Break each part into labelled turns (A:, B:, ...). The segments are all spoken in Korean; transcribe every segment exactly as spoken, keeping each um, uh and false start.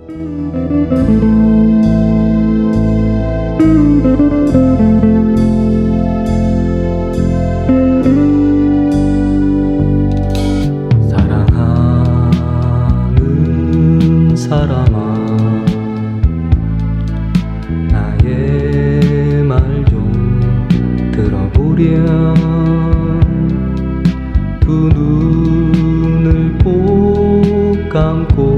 A: 사랑하는 사람아, 나의 말 좀 들어보렴. 두 눈을 꼭 감고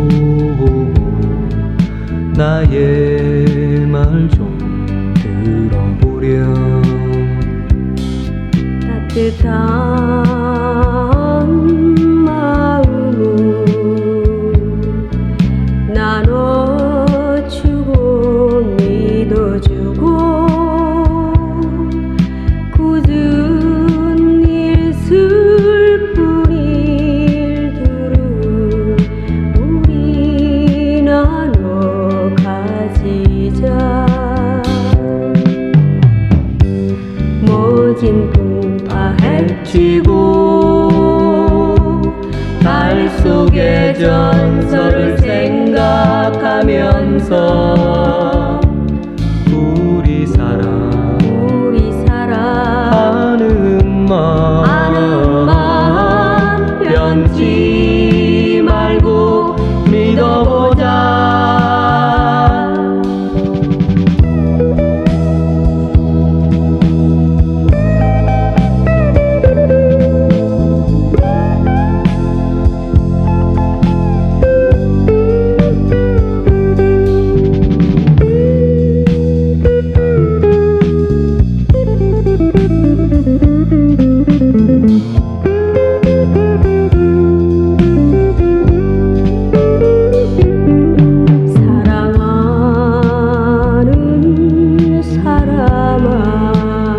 A: 나의 말 좀 들어보렴.
B: 따뜻한 마음을 나눠주고 믿어주고 굳은 일 슬픈 일들을 우리 나눠 가지자. 모진 풍파 헤치고 달 속의 전설을 생각하면서
A: 우리 사랑
B: 우리 사랑
A: 하는 맘
B: 하는 마음 변치 말고 믿어보자. 사랑하는 사람아,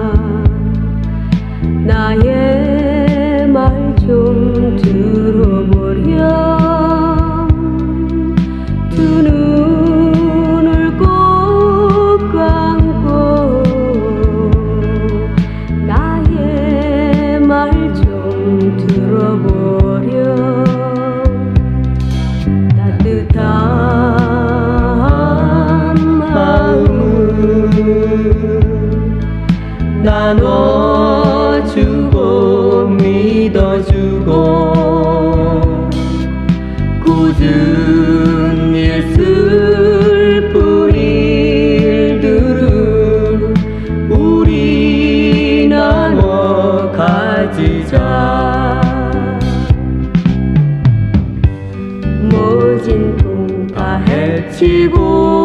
B: 나의 말 좀 들어보렴. 두 눈을 꼭 감고 나의 말 좀 들어보렴. 따뜻한 마음을 나눠주고 믿어주고 굳은 일 슬픈 일들을 우리 나눠 가지자. 모진 풍파 헤치고